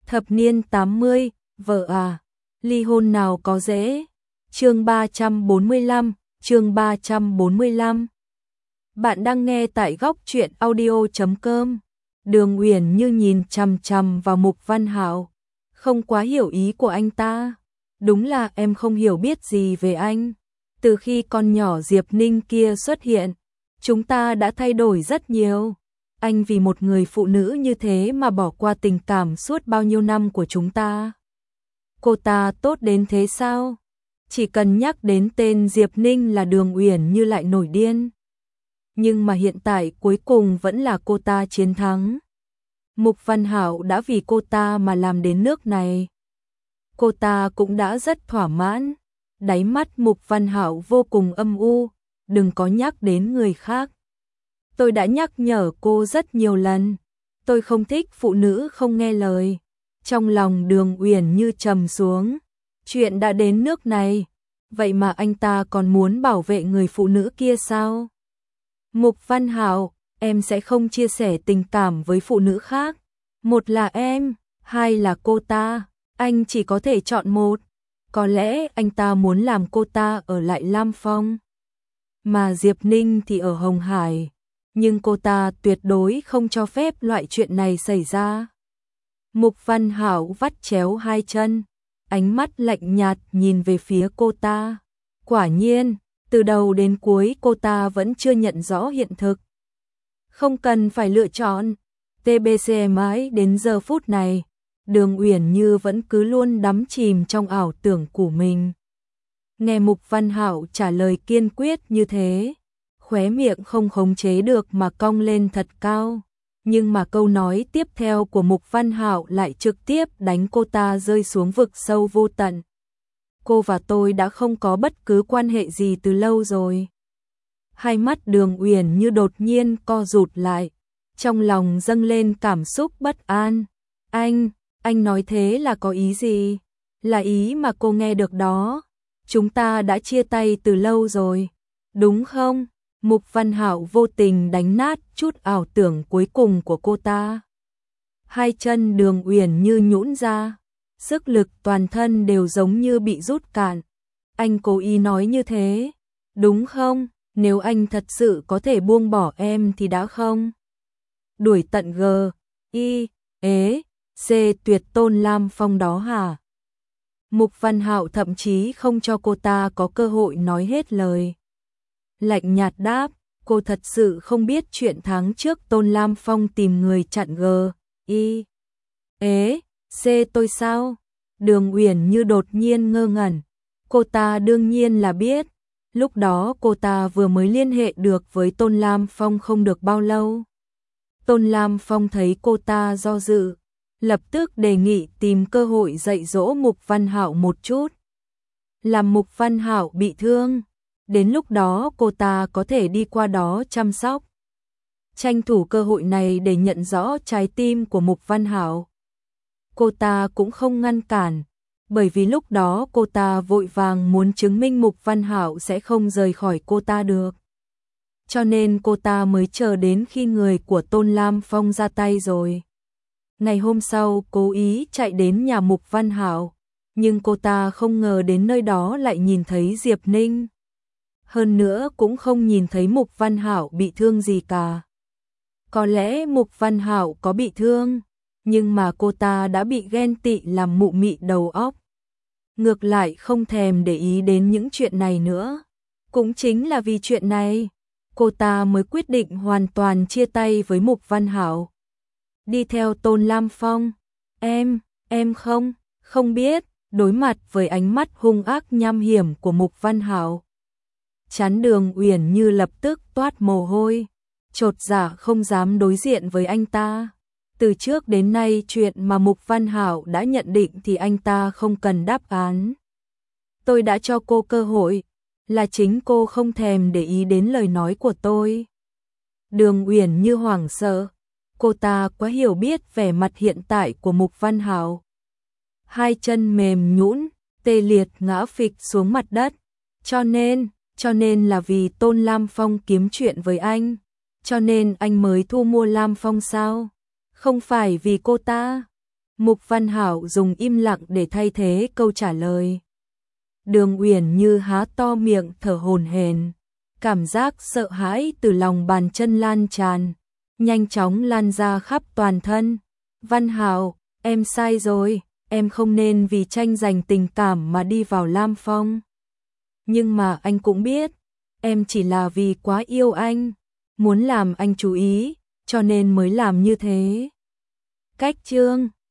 Thập niên 80, vợ à, ly hôn nào có dễ. Chương 345, chương 345. Bạn đang nghe tại góc truyện audio.com. Đường Uyển Như nhìn chằm chằm vào Mục Văn Hạo, không quá hiểu ý của anh ta. Đúng là em không hiểu biết gì về anh. Từ khi con nhỏ Diệp Ninh kia xuất hiện, chúng ta đã thay đổi rất nhiều. Anh vì một người phụ nữ như thế mà bỏ qua tình cảm suốt bao nhiêu năm của chúng ta. Cô ta tốt đến thế sao? Chỉ cần nhắc đến tên Diệp Ninh là Đường Uyển Như lại nổi điên. Nhưng mà hiện tại cuối cùng vẫn là cô ta chiến thắng. Mục Văn Hạo đã vì cô ta mà làm đến nước này. Cô ta cũng đã rất thỏa mãn. Đáy mắt Mục Văn Hạo vô cùng âm u, đừng có nhắc đến người khác. Tôi đã nhắc nhở cô rất nhiều lần, tôi không thích phụ nữ không nghe lời. Trong lòng Đường Uyển Như trầm xuống, chuyện đã đến nước này, vậy mà anh ta còn muốn bảo vệ người phụ nữ kia sao? Mục Văn Hạo, em sẽ không chia sẻ tình cảm với phụ nữ khác. Một là em, hai là cô ta, anh chỉ có thể chọn một. Có lẽ anh ta muốn làm cô ta ở lại Lam Phong, mà Diệp Ninh thì ở Hồng Hải. Nhưng cô ta tuyệt đối không cho phép loại chuyện này xảy ra. Mục Văn Hạo vắt chéo hai chân, ánh mắt lạnh nhạt nhìn về phía cô ta. Quả nhiên, từ đầu đến cuối cô ta vẫn chưa nhận rõ hiện thực. Không cần phải lựa chọn. TBC mãi đến giờ phút này, Đường Uyển Như vẫn cứ luôn đắm chìm trong ảo tưởng của mình. Nghe Mục Văn Hạo trả lời kiên quyết như thế, khóe miệng không khống chế được mà cong lên thật cao. Nhưng mà câu nói tiếp theo của Mục Văn Hạo lại trực tiếp đánh cô ta rơi xuống vực sâu vô tận. Cô và tôi đã không có bất cứ quan hệ gì từ lâu rồi. Hai mắt Đường Uyển Như đột nhiên co rụt lại, trong lòng dâng lên cảm xúc bất an. Anh nói thế là có ý gì? Là ý mà cô nghe được đó. Chúng ta đã chia tay từ lâu rồi, đúng không? Mục Văn Hạo vô tình đánh nát chút ảo tưởng cuối cùng của cô ta. Hai chân Đường Uyển Như nhũn ra, sức lực toàn thân đều giống như bị rút cạn. Anh cố ý nói như thế, đúng không? Nếu anh thật sự có thể buông bỏ em thì đã không đuổi tận C tuyệt Tôn Lam Phong đó hả? Mục Văn Hạo thậm chí không cho cô ta có cơ hội nói hết lời. Lạnh nhạt đáp, cô thật sự không biết chuyện tháng trước Tôn Lam Phong tìm người chặn C tôi sao? Đường Uyển Như đột nhiên ngơ ngẩn. Cô ta đương nhiên là biết. Lúc đó cô ta vừa mới liên hệ được với Tôn Lam Phong không được bao lâu. Tôn Lam Phong thấy cô ta do dự, lập tức đề nghị tìm cơ hội dạy dỗ Mục Văn Hạo một chút. Làm Mục Văn Hạo bị thương, đến lúc đó cô ta có thể đi qua đó chăm sóc. Tranh thủ cơ hội này để nhận rõ trái tim của Mục Văn Hạo. Cô ta cũng không ngăn cản, bởi vì lúc đó cô ta vội vàng muốn chứng minh Mục Văn Hạo sẽ không rời khỏi cô ta được. Cho nên cô ta mới chờ đến khi người của Tôn Lam Phong ra tay rồi. Ngày hôm sau cố ý chạy đến nhà Mục Văn Hạo, nhưng cô ta không ngờ đến nơi đó lại nhìn thấy Diệp Ninh. Hơn nữa cũng không nhìn thấy Mục Văn Hạo bị thương gì cả. Có lẽ Mục Văn Hạo có bị thương, nhưng mà cô ta đã bị ghen tị làm mụ mị đầu óc. Ngược lại không thèm để ý đến những chuyện này nữa. Cũng chính là vì chuyện này, cô ta mới quyết định hoàn toàn chia tay với Mục Văn Hạo. Đi theo Tôn Lam Phong. Em không biết. Đối mặt với ánh mắt hung ác nham hiểm của Mục Văn Hạo, trán Đường Uyển Như lập tức toát mồ hôi, chột dạ không dám đối diện với anh ta. Từ trước đến nay chuyện mà Mục Văn Hạo đã nhận định thì anh ta không cần đáp án. Tôi đã cho cô cơ hội, là chính cô không thèm để ý đến lời nói của tôi. Đường Uyển Như hoảng sợ, cô ta quá hiểu biết vẻ mặt hiện tại của Mục Văn Hạo. Hai chân mềm nhũn, tê liệt ngã phịch xuống mặt đất. Cho nên là vì Tôn Lam Phong kiếm chuyện với anh, cho nên anh mới thu mua Lam Phong sao? Không phải vì cô ta. Mục Văn Hảo dùng im lặng để thay thế câu trả lời. Đường Uyển Như há to miệng thở hổn hển, cảm giác sợ hãi từ lòng bàn chân lan tràn, nhanh chóng lan ra khắp toàn thân. Văn Hảo, em sai rồi, em không nên vì tranh giành tình cảm mà đi vào Lam Phong. Nhưng mà anh cũng biết, em chỉ là vì quá yêu anh, muốn làm anh chú ý, cho nên mới làm như thế. Cách chương